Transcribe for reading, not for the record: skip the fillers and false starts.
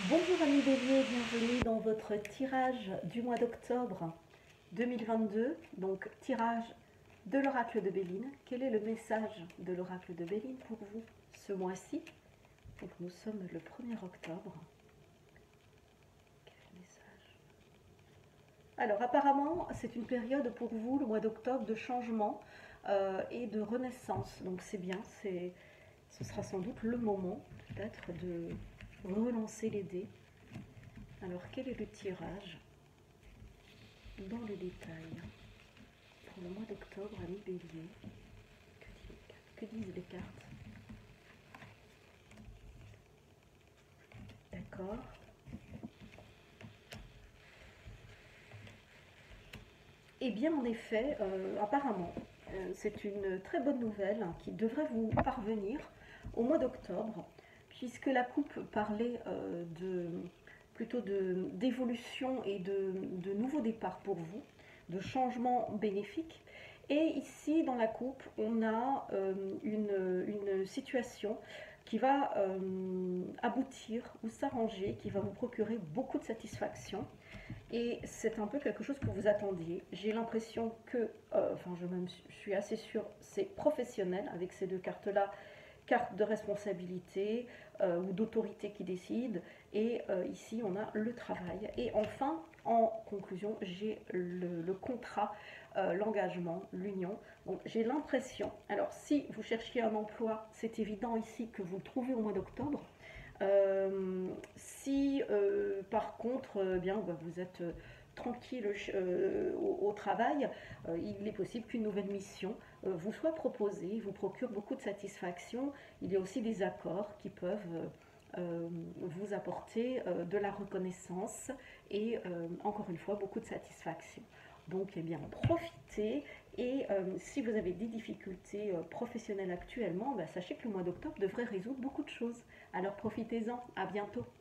Bonjour amis Bélier, bienvenue dans votre tirage du mois d'octobre 2022, donc tirage de l'oracle de Béline. Quel est le message de l'oracle de Béline pour vous ce mois-ci? Donc nous sommes le 1er octobre. Quel est le message? Alors apparemment c'est une période pour vous, le mois d'octobre, de changement et de renaissance. Donc c'est bien, ce sera sans doute le moment peut-être de relancer les dés. Alors, quel est le tirage dans le détail pour le mois d'octobre, amis Bélier? Que disent les cartes? D'accord. Eh bien, en effet, apparemment, c'est une très bonne nouvelle qui devrait vous parvenir au mois d'octobre, puisque la coupe parlait plutôt d'évolution et de nouveaux départs pour vous, de changements bénéfiques. Et ici, dans la coupe, on a une situation qui va aboutir ou s'arranger, qui va vous procurer beaucoup de satisfaction. Et c'est un peu quelque chose que vous attendiez. J'ai l'impression que, je suis assez sûre, c'est professionnel avec ces deux cartes-là, carte de responsabilité ou d'autorité qui décide. Et ici, on a le travail. Et enfin, en conclusion, j'ai le contrat, l'engagement, l'union. Donc j'ai l'impression, alors si vous cherchiez un emploi, c'est évident ici que vous le trouvez au mois d'octobre. Si par contre vous êtes tranquille au travail, il est possible qu'une nouvelle mission vous soit proposée, vous procure beaucoup de satisfaction. Il y a aussi des accords qui peuvent vous apporter de la reconnaissance et encore une fois beaucoup de satisfaction. Donc eh bien profitez, et si vous avez des difficultés professionnelles actuellement, sachez que le mois d'octobre devrait résoudre beaucoup de choses. Alors profitez-en, à bientôt.